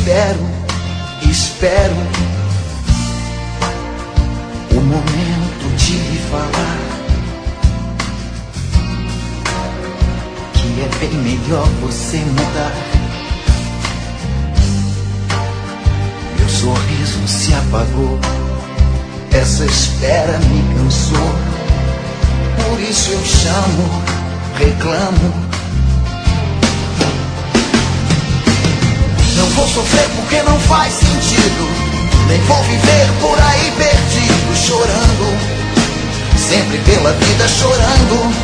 espero o momento de lhe falar que é bem melhor você mudar. Meu sorriso se apagou, essa espera me cansou. Por isso eu chamo, reclamo. Não vou sofrer porque não faz sentido, nem vou viver por aí perdido, chorando, sempre pela vida chorando.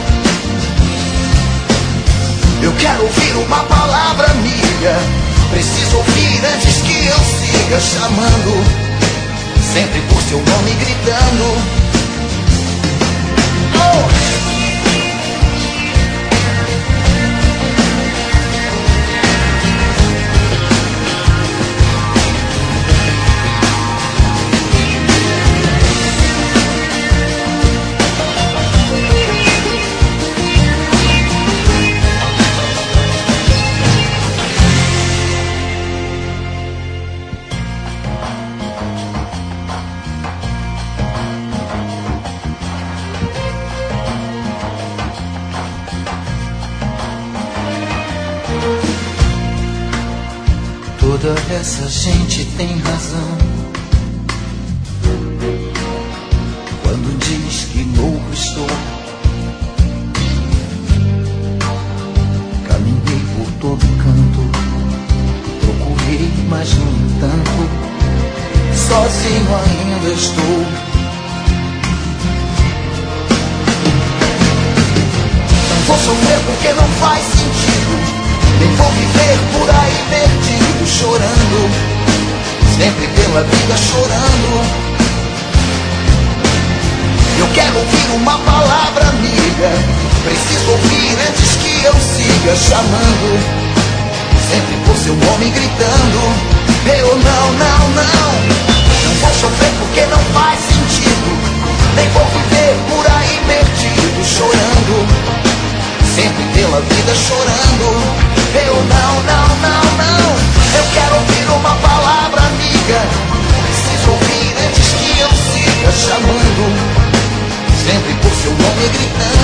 Eu quero ouvir uma palavra amiga, preciso ouvir antes que eu siga chamando, sempre por seu nome gritando. Toda essa gente tem razão quando diz que louco estou. Caminhei por todo canto, procurei, mas no entanto sozinho ainda estou. Não vou sofrer porque não faz sentido, nem vou viver por aí perdido, chorando, sempre pela vida chorando. Eu quero ouvir uma palavra amiga, preciso ouvir antes que eu siga chamando, sempre por seu nome gritando. Eu não vou sofrer porque não faz sentido, nem vou viver por aí perdido, chorando, sempre pela vida chorando. Eu não, eu quero ouvir uma palavra amiga, preciso ouvir antes que eu siga chamando, sempre por seu nome gritando.